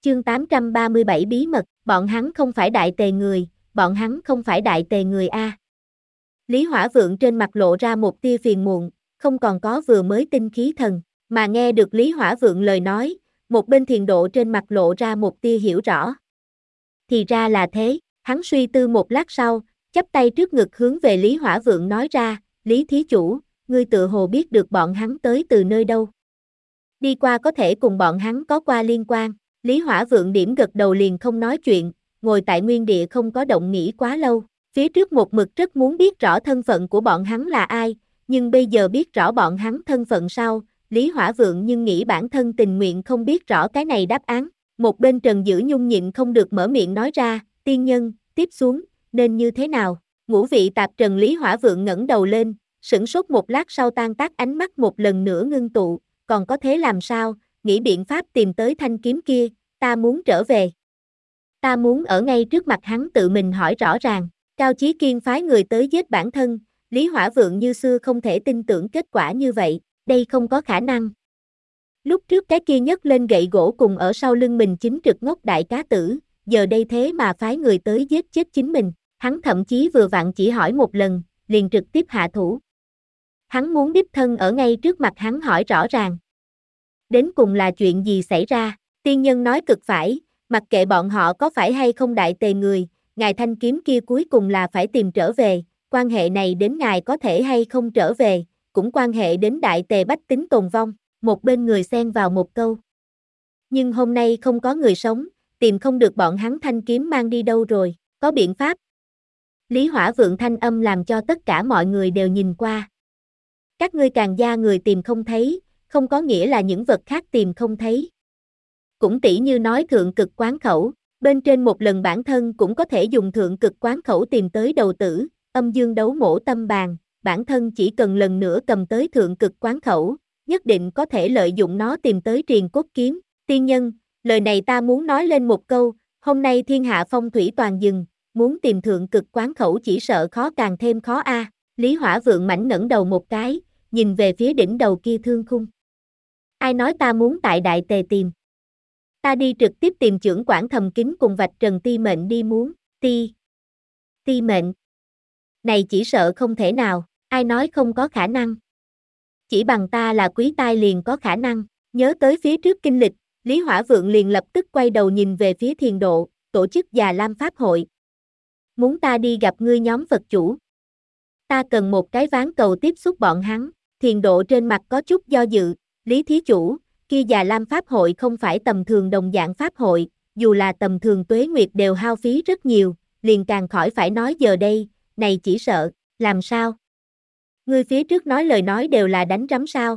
Chương 837 bí mật, bọn hắn không phải đại tề người, bọn hắn không phải đại tề người a. Lý Hỏa Vượng trên mặt lộ ra một tia phiền muộn, không còn có vừa mới tinh khí thần, mà nghe được Lý Hỏa Vượng lời nói, một bên Thiền Độ trên mặt lộ ra một tia hiểu rõ. Thì ra là thế, hắn suy tư một lát sau, chắp tay trước ngực hướng về Lý Hỏa Vượng nói ra, Lý thí chủ, ngươi tự hồ biết được bọn hắn tới từ nơi đâu. Đi qua có thể cùng bọn hắn có qua liên quan. Lý Hỏa Vượng điểm gật đầu liền không nói chuyện, ngồi tại nguyên địa không có động nghĩ quá lâu. Phía trước một mực rất muốn biết rõ thân phận của bọn hắn là ai, nhưng bây giờ biết rõ bọn hắn thân phận sau, Lý Hỏa Vượng nhưng nghĩ bản thân tình nguyện không biết rõ cái này đáp án. Một bên Trần Dữ Nhung nhịn không được mở miệng nói ra, tiên nhân, tiếp xuống, nên như thế nào? Ngũ vị tạp trần Lý Hỏa Vượng ngẩng đầu lên, sửng sốt một lát sau tan tác ánh mắt một lần nữa ngưng tụ, còn có thế làm sao, nghĩ biện pháp tìm tới thanh kiếm kia, ta muốn trở về. Ta muốn ở ngay trước mặt hắn tự mình hỏi rõ ràng, Cao Chí Kiên phái người tới giết bản thân, Lý Hỏa Vượng như xưa không thể tin tưởng kết quả như vậy, đây không có khả năng. Lúc trước cái kia nhấc lên gậy gỗ cùng ở sau lưng mình chính trực ngốc đại cá tử, giờ đây thế mà phái người tới giết chết chính mình, hắn thậm chí vừa vặn chỉ hỏi một lần, liền trực tiếp hạ thủ. Hắn muốn đích thân ở ngay trước mặt hắn hỏi rõ ràng. Đến cùng là chuyện gì xảy ra? Tiên nhân nói cực phải, mặc kệ bọn họ có phải hay không đại tề người, ngài thanh kiếm kia cuối cùng là phải tìm trở về, quan hệ này đến ngài có thể hay không trở về, cũng quan hệ đến đại tề bách tính tồn vong, một bên người xen vào một câu. Nhưng hôm nay không có người sống, tìm không được bọn hắn thanh kiếm mang đi đâu rồi, có biện pháp. Lý Hỏa Vượng thanh âm làm cho tất cả mọi người đều nhìn qua. Các ngươi Càn gia người tìm không thấy, không có nghĩa là những vật khác tìm không thấy. Cũng tỉ như nói thượng cực quán khẩu, bên trên một lần bản thân cũng có thể dùng thượng cực quán khẩu tìm tới đầu tử, âm dương đấu mổ tâm bàn, bản thân chỉ cần lần nữa cầm tới thượng cực quán khẩu, nhất định có thể lợi dụng nó tìm tới triền cốt kiếm. Tiên nhân, lời này ta muốn nói lên một câu, hôm nay thiên hạ phong thủy toàn dừng, muốn tìm thượng cực quán khẩu chỉ sợ khó càng thêm khó a. Lý Hỏa Vượng mảnh ngẩng đầu một cái, nhìn về phía đỉnh đầu kia thương khung. Ai nói ta muốn tại đại tề tìm? Ta đi trực tiếp tìm chưởng quản Thầm Kính cùng vạch trần ti mệnh đi muốn, ti mệnh. Này chỉ sợ không thể nào, ai nói không có khả năng. Chỉ bằng ta là quý tai liền có khả năng, nhớ tới phía trước kinh lịch, Lý Hỏa Vượng liền lập tức quay đầu nhìn về phía Thiền Độ, tổ chức Già Lam Pháp hội. Muốn ta đi gặp ngươi nhóm Phật chủ. Ta cần một cái ván cầu tiếp xúc bọn hắn, Thiền Độ trên mặt có chút do dự, Lý thí chủ, kia Già Lam Pháp hội không phải tầm thường đồng dạng Pháp hội, dù là tầm thường tuế nguyệt đều hao phí rất nhiều, liền càng khỏi phải nói giờ đây, này chỉ sợ, làm sao? Ngươi phía trước nói lời nói đều là đánh rắm sao?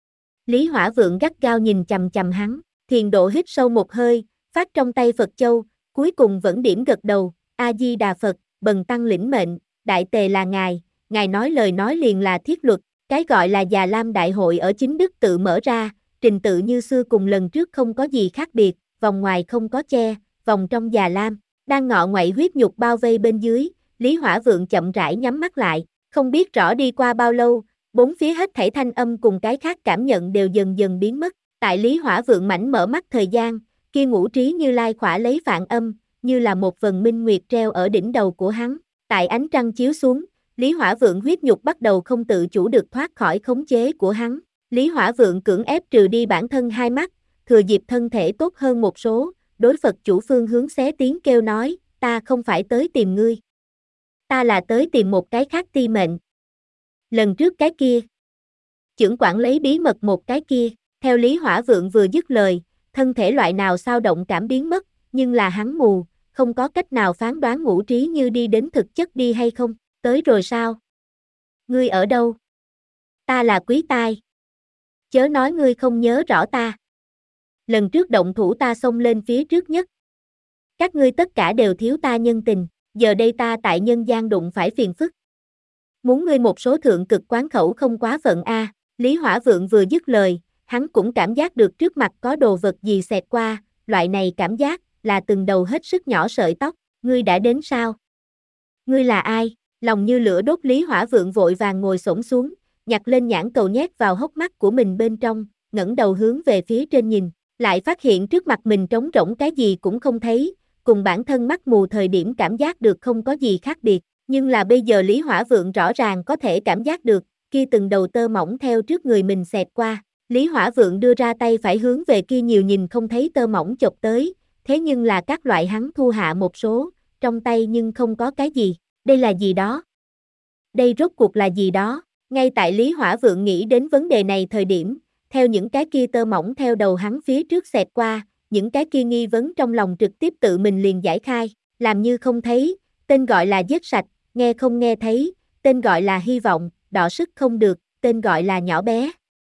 Lý Hỏa Vượng gắt gao nhìn chằm chằm hắn, Thiền Độ hít sâu một hơi, phát trong tay Phật châu, cuối cùng vẫn điểm gật đầu, A-di-đà Phật, bần tăng lĩnh mệnh, đại tề là ngài nói lời nói liền là thiết luật, cái gọi là Già Lam đại hội ở chính đức tự mở ra, trình tự như xưa cùng lần trước không có gì khác biệt, vòng ngoài không có che, vòng trong Già Lam, đang ngọ nguậy huyết nhục bao vây bên dưới, Lý Hỏa Vượng chậm rãi nhắm mắt lại, không biết rõ đi qua bao lâu, bốn phía hết thảy thanh âm cùng cái khác cảm nhận đều dần dần biến mất, tại Lý Hỏa Vượng mảnh mở mắt thời gian, kia ngũ trí Như Lai khỏa lấy vạn âm, như là một vần minh nguyệt treo ở đỉnh đầu của hắn, tại ánh trăng chiếu xuống, Lý Hỏa Vượng huyết nhục bắt đầu không tự chủ được thoát khỏi khống chế của hắn. Lý Hỏa Vượng cưỡng ép trừ đi bản thân hai mắt, thừa dịp thân thể tốt hơn một số, đối Phật chủ phương hướng xé tiếng kêu nói, ta không phải tới tìm ngươi. Ta là tới tìm một cái khác ti mệnh. Lần trước cái kia. Chưởng quản lấy bí mật một cái kia, theo Lý Hỏa Vượng vừa dứt lời, thân thể loại nào sao động cảm biến mất, nhưng là hắn mù, không có cách nào phán đoán ngũ trí như đi đến thực chất đi hay không, tới rồi sao? Ngươi ở đâu? Ta là quý tai. Chớ nói ngươi không nhớ rõ ta. Lần trước động thủ ta xông lên phía trước nhất. Các ngươi tất cả đều thiếu ta nhân tình, giờ đây ta tại nhân gian đụng phải phiền phức. Muốn ngươi một số thượng cực quán khẩu không quá phận a. Lý Hỏa Vượng vừa dứt lời, hắn cũng cảm giác được trước mặt có đồ vật gì xẹt qua, loại này cảm giác là từng đầu hết sức nhỏ sợi tóc, ngươi đã đến sao? Ngươi là ai? Lòng như lửa đốt Lý Hỏa Vượng vội vàng ngồi xổm xuống, nhặt lên nhãn cầu nhét vào hốc mắt của mình bên trong, ngẩng đầu hướng về phía trên nhìn, lại phát hiện trước mặt mình trống rỗng cái gì cũng không thấy, cùng bản thân mắt mù thời điểm cảm giác được không có gì khác biệt, nhưng là bây giờ Lý Hỏa Vượng rõ ràng có thể cảm giác được, kia từng đầu tơ mỏng theo trước người mình xẹt qua. Lý Hỏa Vượng đưa ra tay phải hướng về kia nhiều nhìn không thấy tơ mỏng chộp tới, thế nhưng là các loại hắn thu hạ một số, trong tay nhưng không có cái gì, đây là gì đó? Đây rốt cuộc là gì đó? Ngay tại Lý Hỏa Vượng nghĩ đến vấn đề này thời điểm, theo những cái kia tơ mỏng theo đầu hắn phía trước xẹt qua, những cái kia nghi vấn trong lòng trực tiếp tự mình liền giải khai, làm như không thấy, tên gọi là giết sạch, nghe không nghe thấy, tên gọi là hy vọng, đọ sức không được, tên gọi là nhỏ bé.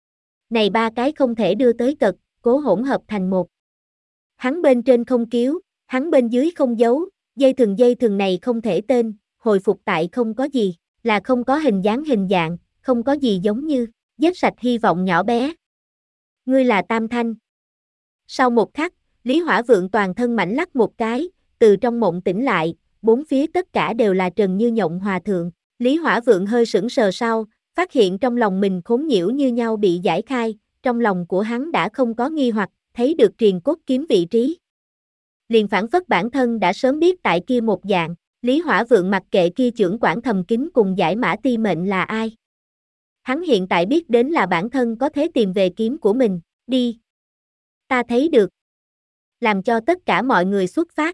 Này ba cái không thể đưa tới cật, cố hỗn hợp thành một. Hắn bên trên không cứu, hắn bên dưới không giấu, dây thừng này không thể tên, hồi phục tại không có gì, là không có hình dáng hình dạng, không có gì giống như, giết sạch hy vọng nhỏ bé. Ngươi là Tam Thanh. Sau một khắc, Lý Hỏa Vượng toàn thân mảnh lắc một cái, từ trong mộng tỉnh lại, bốn phía tất cả đều là Trần Như Nhộng hòa thượng. Lý Hỏa Vượng hơi sững sờ sau, phát hiện trong lòng mình khốn nhiễu như nhau bị giải khai, trong lòng của hắn đã không có nghi hoặc, thấy được triền cốt kiếm vị trí. Liền phản phất bản thân đã sớm biết tại kia một dạng, Lý Hỏa Vượng mặc kệ kia chưởng quản thầm kín cùng giải mã ti mệnh là ai. Hắn hiện tại biết đến là bản thân có thể tìm về kiếm của mình, đi. Ta thấy được. Làm cho tất cả mọi người xuất phát.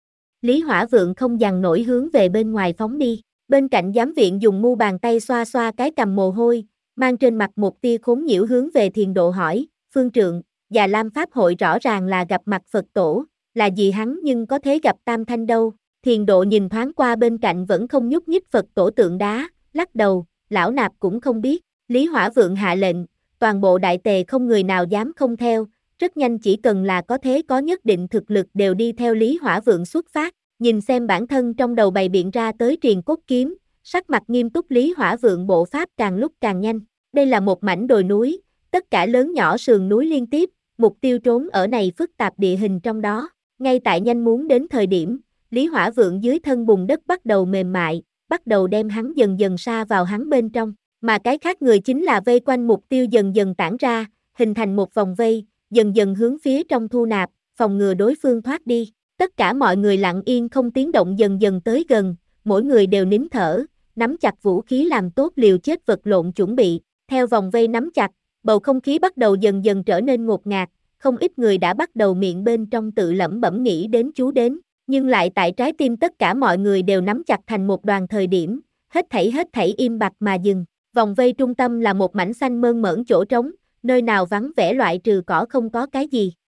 Lý Hỏa Vượng không dằn nổi hướng về bên ngoài phóng đi. Bên cạnh giám viện dùng mu bàn tay xoa xoa cái cằm mồ hôi, mang trên mặt một tia khốn nhiễu hướng về Thiền Độ hỏi, Phương Trượng, Già Lam Pháp hội rõ ràng là gặp mặt Phật tổ, là gì hắn nhưng có thể gặp Tam Thanh đâu. Thiền Độ nhìn thoáng qua bên cạnh vẫn không nhúc nhích Phật tổ tượng đá, lắc đầu, lão nạp cũng không biết. Lý Hỏa Vượng hạ lệnh, toàn bộ đại tề không người nào dám không theo, rất nhanh chỉ cần là có thế có nhất định thực lực đều đi theo Lý Hỏa Vượng xuất phát. Nhìn xem bản thân trong đầu bày biện ra tới triền cốt kiếm, sắc mặt nghiêm túc Lý Hỏa Vượng bộ pháp càng lúc càng nhanh. Đây là một mảnh đồi núi, tất cả lớn nhỏ sườn núi liên tiếp, mục tiêu trốn ở này phức tạp địa hình trong đó. Ngay tại nhanh muốn đến thời điểm, Lý Hỏa Vượng dưới thân bùn đất bắt đầu mềm mại, bắt đầu đem hắn dần dần sa vào hắn bên trong, mà cái khác người chính là vây quanh mục tiêu dần dần tản ra, hình thành một vòng vây, dần dần hướng phía trong thu nạp, phòng ngừa đối phương thoát đi. Tất cả mọi người lặng yên không tiếng động dần dần tới gần, mỗi người đều nín thở, nắm chặt vũ khí làm tốt liều chết vật lộn chuẩn bị. Theo vòng vây nắm chặt, bầu không khí bắt đầu dần dần trở nên ngột ngạt, không ít người đã bắt đầu miệng bên trong tự lẩm bẩm nghĩ đến chú đến, nhưng lại tại trái tim tất cả mọi người đều nắm chặt thành một đoàn thời điểm, hết thảy im bặt mà dừng. Vòng vây trung tâm là một mảnh xanh mơn mởn chỗ trống, nơi nào vắng vẻ loại trừ cỏ không có cái gì.